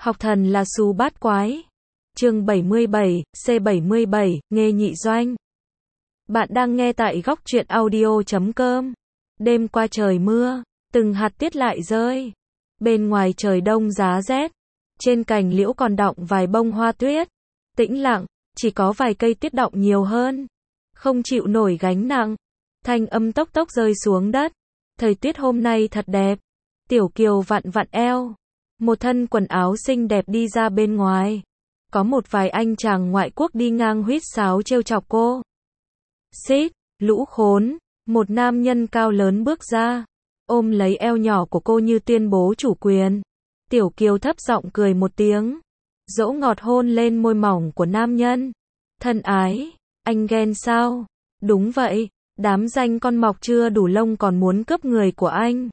Học thần là xú bát quái. Chương 77, C77, nghề nhị doanh. Bạn đang nghe tại góc truyện audio.com. Đêm qua trời mưa, từng hạt tiết lại rơi. Bên ngoài trời đông giá rét, trên cành liễu còn đọng vài bông hoa tuyết. Tĩnh lặng, chỉ có vài cây tiết đọng nhiều hơn. Không chịu nổi gánh nặng. Thanh âm tốc tốc rơi xuống đất. Thời tiết hôm nay thật đẹp. Tiểu Kiều vặn vặn eo. Một thân quần áo xinh đẹp đi ra bên ngoài. Có một vài anh chàng ngoại quốc đi ngang huýt sáo trêu chọc cô. Xít, lũ khốn. Một nam nhân cao lớn bước ra, ôm lấy eo nhỏ của cô như tuyên bố chủ quyền. Tiểu Kiều thấp giọng cười một tiếng, dỗ ngọt hôn lên môi mỏng của nam nhân. Thân ái, anh ghen sao? Đúng vậy, đám danh con mọc chưa đủ lông còn muốn cướp người của anh.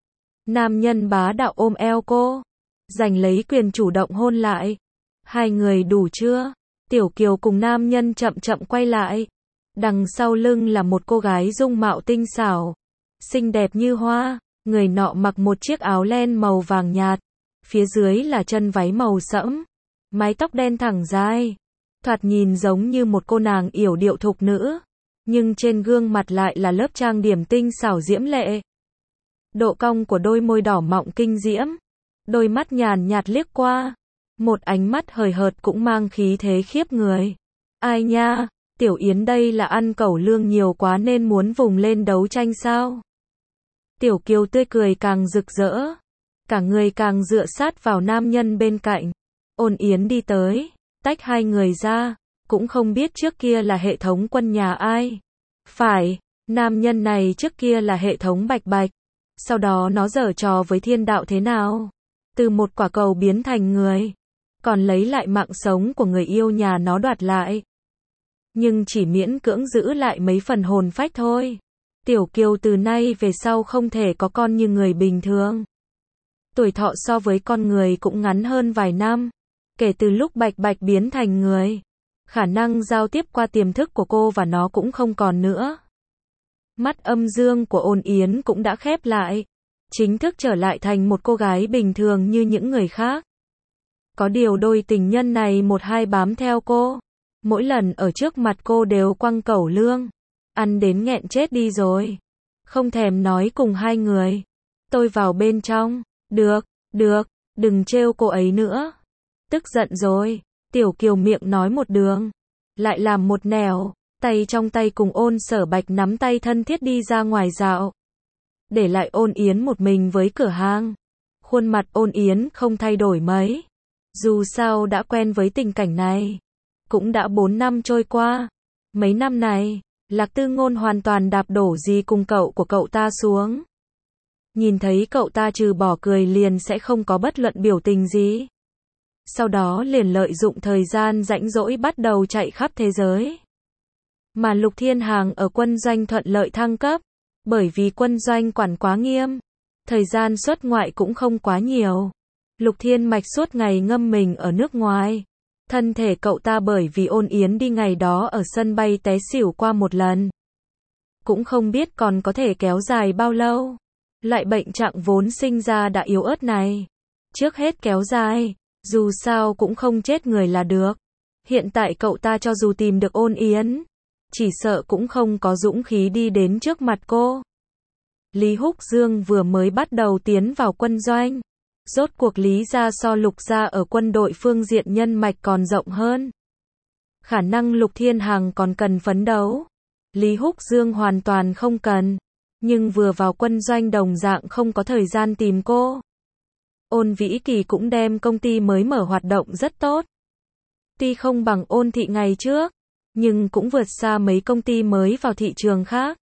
Nam nhân bá đạo ôm eo cô, giành lấy quyền chủ động hôn lại. Hai người đủ chưa? Tiểu Kiều cùng nam nhân chậm chậm quay lại. Đằng sau lưng là một cô gái dung mạo tinh xảo, xinh đẹp như hoa. Người nọ mặc một chiếc áo len màu vàng nhạt, phía dưới là chân váy màu sẫm, mái tóc đen thẳng dài, thoạt nhìn giống như một cô nàng yểu điệu thục nữ, nhưng trên gương mặt lại là lớp trang điểm tinh xảo diễm lệ. Độ cong của đôi môi đỏ mọng kinh diễm, đôi mắt nhàn nhạt liếc qua, một ánh mắt hời hợt cũng mang khí thế khiếp người. Ai nha? Tiểu Yến đây là ăn cẩu lương nhiều quá nên muốn vùng lên đấu tranh sao? Tiểu Kiều tươi cười càng rực rỡ, cả người càng dựa sát vào nam nhân bên cạnh. Ôn Yến đi tới, tách hai người ra, cũng không biết trước kia là hệ thống quân nhà ai. Phải, nam nhân này trước kia là hệ thống Bạch Bạch, sau đó nó giở trò với thiên đạo thế nào? Từ một quả cầu biến thành người, còn lấy lại mạng sống của người yêu nhà nó đoạt lại. Nhưng chỉ miễn cưỡng giữ lại mấy phần hồn phách thôi. Tiểu Kiều từ nay về sau không thể có con như người bình thường. Tuổi thọ so với con người cũng ngắn hơn vài năm. Kể từ lúc Bạch Bạch biến thành người, khả năng giao tiếp qua tiềm thức của cô và nó cũng không còn nữa. Mắt âm dương của Ôn Yến cũng đã khép lại, chính thức trở lại thành một cô gái bình thường như những người khác. Có điều đôi tình nhân này một hai bám theo cô. Mỗi lần ở trước mặt cô đều quăng cẩu lương, ăn đến nghẹn chết đi rồi. Không thèm nói cùng hai người. Tôi vào bên trong. Được, đừng trêu cô ấy nữa. Tức giận rồi. Tiểu Kiều miệng nói một đường, lại làm một nẻo, tay trong tay cùng Ôn Sở Bạch nắm tay thân thiết đi ra ngoài dạo. Để lại Ôn Yến một mình với cửa hàng. Khuôn mặt Ôn Yến không thay đổi mấy. Dù sao đã quen với tình cảnh này. Cũng đã 4 năm trôi qua. Mấy năm này, Lạc Tư Ngôn hoàn toàn đạp đổ gì cùng cậu của cậu ta xuống. Nhìn thấy cậu ta trừ bỏ cười liền sẽ không có bất luận biểu tình gì. Sau đó liền lợi dụng thời gian rảnh rỗi bắt đầu chạy khắp thế giới. Mà Lục Thiên Hàng ở quân doanh thuận lợi thăng cấp. Bởi vì quân doanh quản quá nghiêm, thời gian xuất ngoại cũng không quá nhiều. Lục Thiên Mạch suốt ngày ngâm mình ở nước ngoài. Thân thể cậu ta bởi vì Ôn Yến đi ngày đó ở sân bay té xỉu qua một lần. Cũng không biết còn có thể kéo dài bao lâu. Loại bệnh trạng vốn sinh ra đã yếu ớt này. Trước hết kéo dài, dù sao cũng không chết người là được. Hiện tại cậu ta cho dù tìm được Ôn Yến, chỉ sợ cũng không có dũng khí đi đến trước mặt cô. Lý Húc Dương vừa mới bắt đầu tiến vào quân doanh. Rốt cuộc Lý gia so Lục gia ở quân đội phương diện nhân mạch còn rộng hơn. Khả năng Lục Thiên Hằng còn cần phấn đấu. Lý Húc Dương hoàn toàn không cần. Nhưng vừa vào quân doanh đồng dạng không có thời gian tìm cô. Ôn Vĩ Kỳ cũng đem công ty mới mở hoạt động rất tốt. Tuy không bằng Ôn Thị ngày trước, nhưng cũng vượt xa mấy công ty mới vào thị trường khác.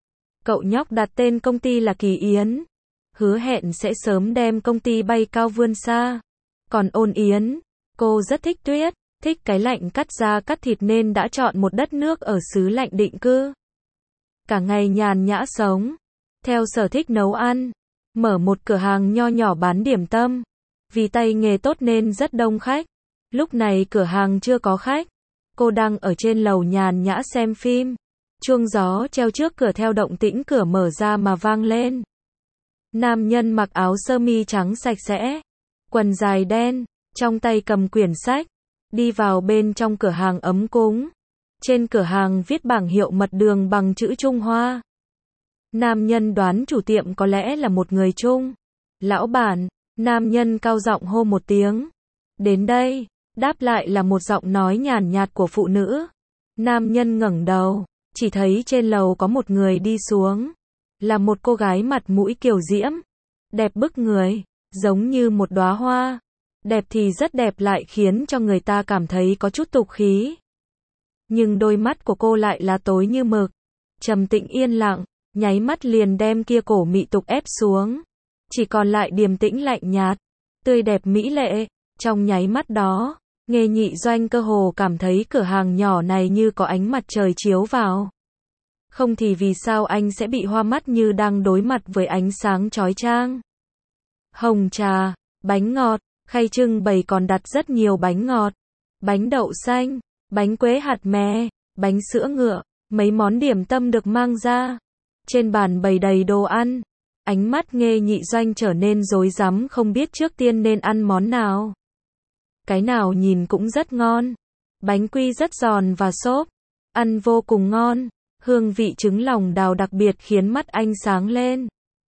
Cậu nhóc đặt tên công ty là Kỳ Yến. Hứa hẹn sẽ sớm đem công ty bay cao vươn xa. Còn Ôn Yến, cô rất thích tuyết, thích cái lạnh cắt da cắt thịt nên đã chọn một đất nước ở xứ lạnh định cư. Cả ngày nhàn nhã sống, theo sở thích nấu ăn, mở một cửa hàng nho nhỏ bán điểm tâm. Vì tay nghề tốt nên rất đông khách. Lúc này cửa hàng chưa có khách. Cô đang ở trên lầu nhàn nhã xem phim. Chuông gió treo trước cửa theo động tĩnh cửa mở ra mà vang lên. Nam nhân mặc áo sơ mi trắng sạch sẽ, quần dài đen, trong tay cầm quyển sách, đi vào bên trong cửa hàng ấm cúng. Trên cửa hàng viết bảng hiệu mật đường bằng chữ Trung Hoa. Nam nhân đoán chủ tiệm có lẽ là một người Trung. Lão bản, nam nhân cao giọng hô một tiếng. Đến đây, đáp lại là một giọng nói nhàn nhạt của phụ nữ. Nam nhân ngẩng đầu, chỉ thấy trên lầu có một người đi xuống. Là một cô gái mặt mũi kiều diễm, đẹp bức người, giống như một đóa hoa. Đẹp thì rất đẹp lại khiến cho người ta cảm thấy có chút tục khí. Nhưng đôi mắt của cô lại là tối như mực, trầm tĩnh yên lặng, nháy mắt liền đem kia cổ mị tục ép xuống. Chỉ còn lại điềm tĩnh lạnh nhạt, tươi đẹp mỹ lệ. Trong nháy mắt đó, Nghê Nhị Doanh cơ hồ cảm thấy cửa hàng nhỏ này như có ánh mặt trời chiếu vào. Không thì vì sao anh sẽ bị hoa mắt như đang đối mặt với ánh sáng chói chang. Hồng trà, bánh ngọt, khay trưng bày còn đặt rất nhiều bánh ngọt, bánh đậu xanh, bánh quế hạt mè, bánh sữa ngựa, mấy món điểm tâm được mang ra. Trên bàn bày đầy đồ ăn. Ánh mắt Nghê Nhị Doanh trở nên rối rắm không biết trước tiên nên ăn món nào. Cái nào nhìn cũng rất ngon. Bánh quy rất giòn và xốp, ăn vô cùng ngon. Hương vị trứng lòng đào đặc biệt khiến mắt anh sáng lên.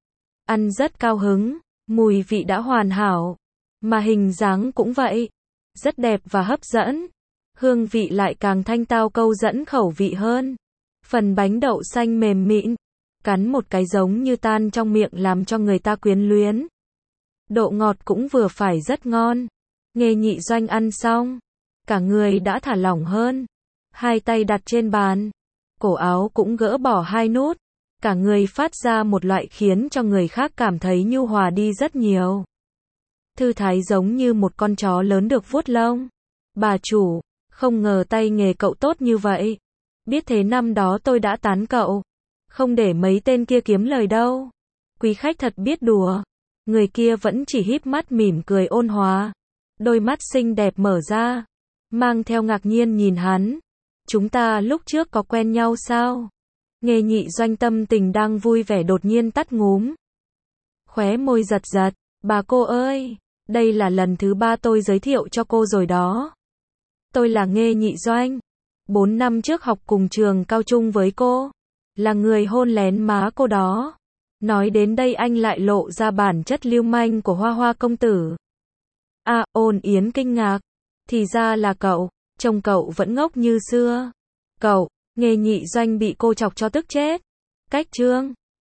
Ăn rất cao hứng, mùi vị đã hoàn hảo, mà hình dáng cũng vậy, rất đẹp và hấp dẫn. Hương vị lại càng thanh tao câu dẫn khẩu vị hơn. Phần bánh đậu xanh mềm mịn, cắn một cái giống như tan trong miệng làm cho người ta quyến luyến. Độ ngọt cũng vừa phải rất ngon. Nghê Nhị Doanh ăn xong, cả người đã thả lỏng hơn. Hai tay đặt trên bàn, cổ áo cũng gỡ bỏ hai nút, cả người phát ra một loại khiến cho người khác cảm thấy nhu hòa đi rất nhiều. Thư thái giống như một con chó lớn được vuốt lông. Bà chủ, không ngờ tay nghề cậu tốt như vậy. Biết thế năm đó tôi đã tán cậu. Không để mấy tên kia kiếm lời đâu. Quý khách thật biết đùa. Người kia vẫn chỉ híp mắt mỉm cười ôn hòa. Đôi mắt xinh đẹp mở ra, mang theo ngạc nhiên nhìn hắn. Chúng ta lúc trước có quen nhau sao? Nghê Nhị Doanh tâm tình đang vui vẻ đột nhiên tắt ngúm. Khóe môi giật giật. Bà cô ơi, đây là lần thứ 3 tôi giới thiệu cho cô rồi đó. Tôi là Nghê Nhị Doanh. 4 năm trước học cùng trường cao trung với cô. Là người hôn lén má cô đó. Nói đến đây anh lại lộ ra bản chất lưu manh của Hoa Hoa công tử. À, Ôn Yến kinh ngạc. Thì ra là cậu, trông cậu vẫn ngốc như xưa. Cậu, Nghê Nhị Doanh bị cô chọc cho tức chết. Cách chương